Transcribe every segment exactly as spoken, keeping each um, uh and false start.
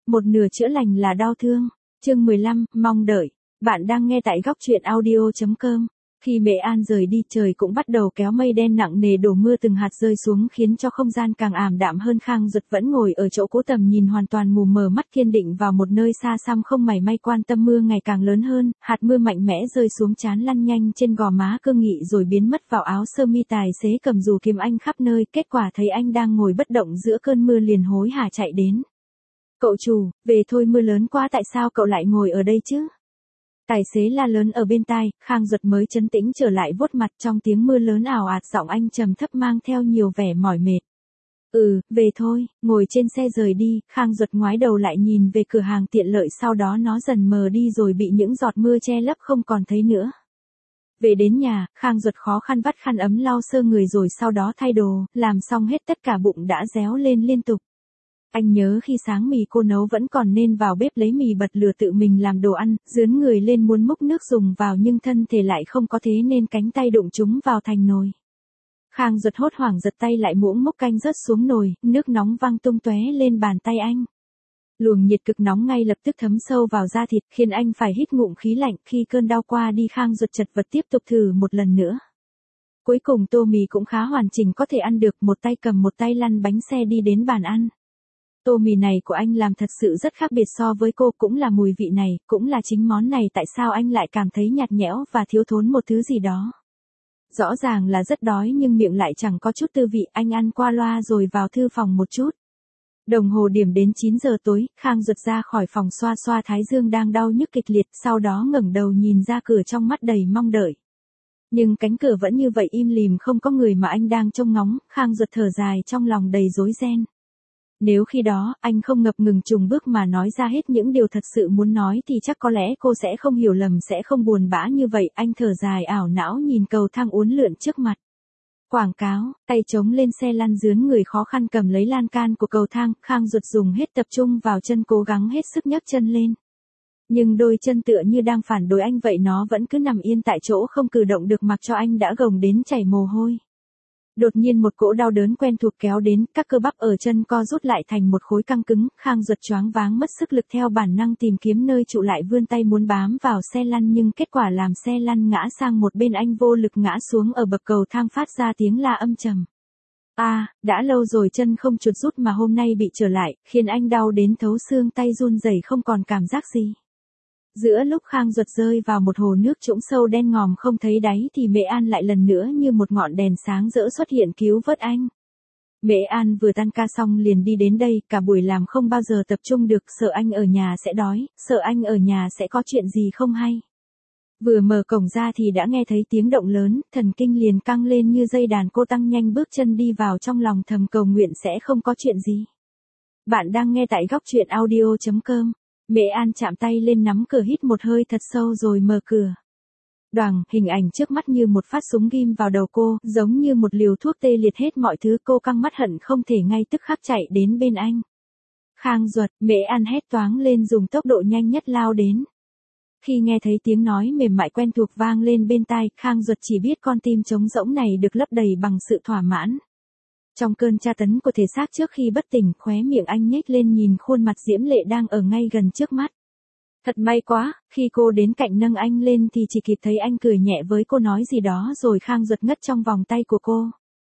Một nửa chữa lành là đau thương. Chương mười lăm, mong đợi. Bạn đang nghe tại góc truyện audio chấm com. Khi Mễ An rời đi, trời cũng bắt đầu kéo mây đen nặng nề đổ mưa từng hạt rơi xuống khiến cho không gian càng ảm đạm hơn. Khang Duật vẫn ngồi ở chỗ cũ, tầm nhìn hoàn toàn mù mờ, mắt kiên định vào một nơi xa xăm, không mảy may quan tâm mưa ngày càng lớn hơn. Hạt mưa mạnh mẽ rơi xuống trán, lăn nhanh trên gò má cương nghị rồi biến mất vào áo sơ mi. Tài xế cầm dù kiếm anh khắp nơi, kết quả thấy anh đang ngồi bất động giữa cơn mưa liền hối hả chạy đến. Cậu chủ, về thôi, mưa lớn quá, tại sao cậu lại ngồi ở đây chứ? Tài xế la lớn ở bên tai. Khang Duật mới trấn tĩnh trở lại, vuốt mặt trong tiếng mưa lớn ào ạt, giọng anh trầm thấp mang theo nhiều vẻ mỏi mệt. Ừ, về thôi, ngồi trên xe rời đi. Khang Duật ngoái đầu lại nhìn về cửa hàng tiện lợi, sau đó nó dần mờ đi rồi bị những giọt mưa che lấp không còn thấy nữa. Về đến nhà, Khang Duật khó khăn vắt khăn ấm lau sơ người rồi sau đó thay đồ, làm xong hết tất cả bụng đã réo lên liên tục. Anh nhớ khi sáng mì cô nấu vẫn còn nên vào bếp lấy mì bật lửa tự mình làm đồ ăn, dướn người lên muốn múc nước dùng vào nhưng thân thể lại không có, thế nên cánh tay đụng chúng vào thành nồi. Khang Duật hốt hoảng giật tay lại, muỗng múc canh rớt xuống nồi, nước nóng văng tung tóe lên bàn tay anh. Luồng nhiệt cực nóng ngay lập tức thấm sâu vào da thịt, khiến anh phải hít ngụm khí lạnh. Khi cơn đau qua đi, Khang Duật chật vật tiếp tục thử một lần nữa. Cuối cùng tô mì cũng khá hoàn chỉnh, có thể ăn được, một tay cầm một tay lăn bánh xe đi đến bàn ăn. Tô mì này của anh làm thật sự rất khác biệt so với cô, cũng là mùi vị này, cũng là chính món này, tại sao anh lại cảm thấy nhạt nhẽo và thiếu thốn một thứ gì đó. Rõ ràng là rất đói nhưng miệng lại chẳng có chút tư vị. Anh ăn qua loa rồi vào thư phòng một chút. Đồng hồ điểm đến chín giờ tối, Khang Duật ra khỏi phòng xoa xoa thái dương đang đau nhức kịch liệt, sau đó ngẩng đầu nhìn ra cửa trong mắt đầy mong đợi. Nhưng cánh cửa vẫn như vậy im lìm, không có người mà anh đang trông ngóng. Khang Duật thở dài, trong lòng đầy rối ren. Nếu khi đó, anh không ngập ngừng chùng bước mà nói ra hết những điều thật sự muốn nói thì chắc có lẽ cô sẽ không hiểu lầm, sẽ không buồn bã như vậy. Anh thở dài ảo não nhìn cầu thang uốn lượn trước mặt. Quảng cáo, tay chống lên xe lăn, dướn người khó khăn cầm lấy lan can của cầu thang. Khang Duật dùng hết tập trung vào chân, cố gắng hết sức nhấc chân lên. Nhưng đôi chân tựa như đang phản đối anh vậy, nó vẫn cứ nằm yên tại chỗ không cử động được, mặc cho anh đã gồng đến chảy mồ hôi. Đột nhiên một cỗ đau đớn quen thuộc kéo đến, các cơ bắp ở chân co rút lại thành một khối căng cứng. Khang Duật choáng váng mất sức lực, theo bản năng tìm kiếm nơi trụ lại, vươn tay muốn bám vào xe lăn nhưng kết quả làm xe lăn ngã sang một bên, anh vô lực ngã xuống ở bậc cầu thang, phát ra tiếng la âm trầm. A, à, đã lâu rồi chân không chuột rút mà hôm nay bị trở lại, khiến anh đau đến thấu xương, tay run rẩy không còn cảm giác gì. Giữa lúc Khang Duật rơi vào một hồ nước trũng sâu đen ngòm không thấy đáy thì Mễ An lại lần nữa như một ngọn đèn sáng rỡ xuất hiện cứu vớt anh. Mễ An vừa tan ca xong liền đi đến đây, cả buổi làm không bao giờ tập trung được, sợ anh ở nhà sẽ đói, sợ anh ở nhà sẽ có chuyện gì không hay. Vừa mở cổng ra thì đã nghe thấy tiếng động lớn, thần kinh liền căng lên như dây đàn, cô tăng nhanh bước chân đi vào, trong lòng thầm cầu nguyện sẽ không có chuyện gì. Bạn đang nghe tại góc truyện audio chấm com. Mễ An chạm tay lên nắm cửa, hít một hơi thật sâu rồi mở cửa. Đoàng, hình ảnh trước mắt như một phát súng ghim vào đầu cô, giống như một liều thuốc tê liệt hết mọi thứ. Cô căng mắt hận không thể ngay tức khắc chạy đến bên anh. Khang Duật, Mễ An hét toáng lên, dùng tốc độ nhanh nhất lao đến. Khi nghe thấy tiếng nói mềm mại quen thuộc vang lên bên tai, Khang Duật chỉ biết con tim trống rỗng này được lấp đầy bằng sự thỏa mãn. Trong cơn tra tấn của thể xác trước khi bất tỉnh, khóe miệng anh nhếch lên nhìn khuôn mặt diễm lệ đang ở ngay gần trước mắt. Thật may quá, khi cô đến cạnh nâng anh lên thì chỉ kịp thấy anh cười nhẹ với cô nói gì đó rồi Khang Duật ngất trong vòng tay của cô.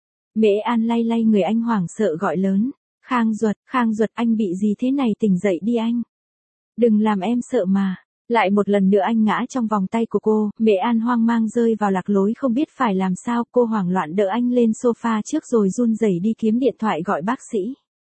Mễ An lay lay người anh, hoảng sợ gọi lớn. Khang Duật, Khang Duật, anh bị gì thế này, tỉnh dậy đi anh. Đừng làm em sợ mà. Lại một lần nữa anh ngã trong vòng tay của cô. Mễ An hoang mang rơi vào lạc lối không biết phải làm sao. Cô hoảng loạn đỡ anh lên sofa trước rồi run rẩy đi kiếm điện thoại gọi bác sĩ.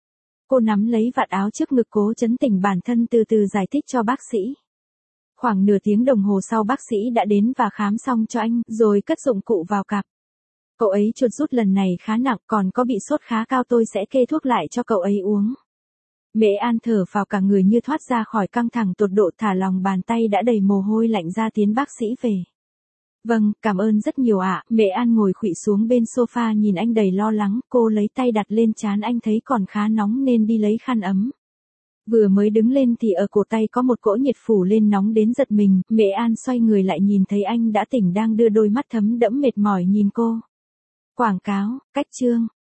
Cô nắm lấy vạt áo trước ngực cố trấn tĩnh bản thân, từ từ giải thích cho bác sĩ. Khoảng nửa tiếng đồng hồ sau bác sĩ đã đến và khám xong cho anh, rồi cất dụng cụ vào cặp. Cậu ấy chuột rút lần này khá nặng, còn có bị sốt khá cao, tôi sẽ kê thuốc lại cho cậu ấy uống. Mễ An thở phào, cả người như thoát ra khỏi căng thẳng tột độ, thả lòng bàn tay đã đầy mồ hôi lạnh ra tiến bác sĩ về. Vâng, cảm ơn rất nhiều ạ. Mễ An ngồi khuỵu xuống bên sofa nhìn anh đầy lo lắng, cô lấy tay đặt lên trán anh, thấy còn khá nóng nên đi lấy khăn ấm. Vừa mới đứng lên thì ở cổ tay có một cỗ nhiệt phủ lên, nóng đến giật mình. Mễ An xoay người lại nhìn thấy anh đã tỉnh, đang đưa đôi mắt thấm đẫm mệt mỏi nhìn cô. Quảng cáo, cách chương.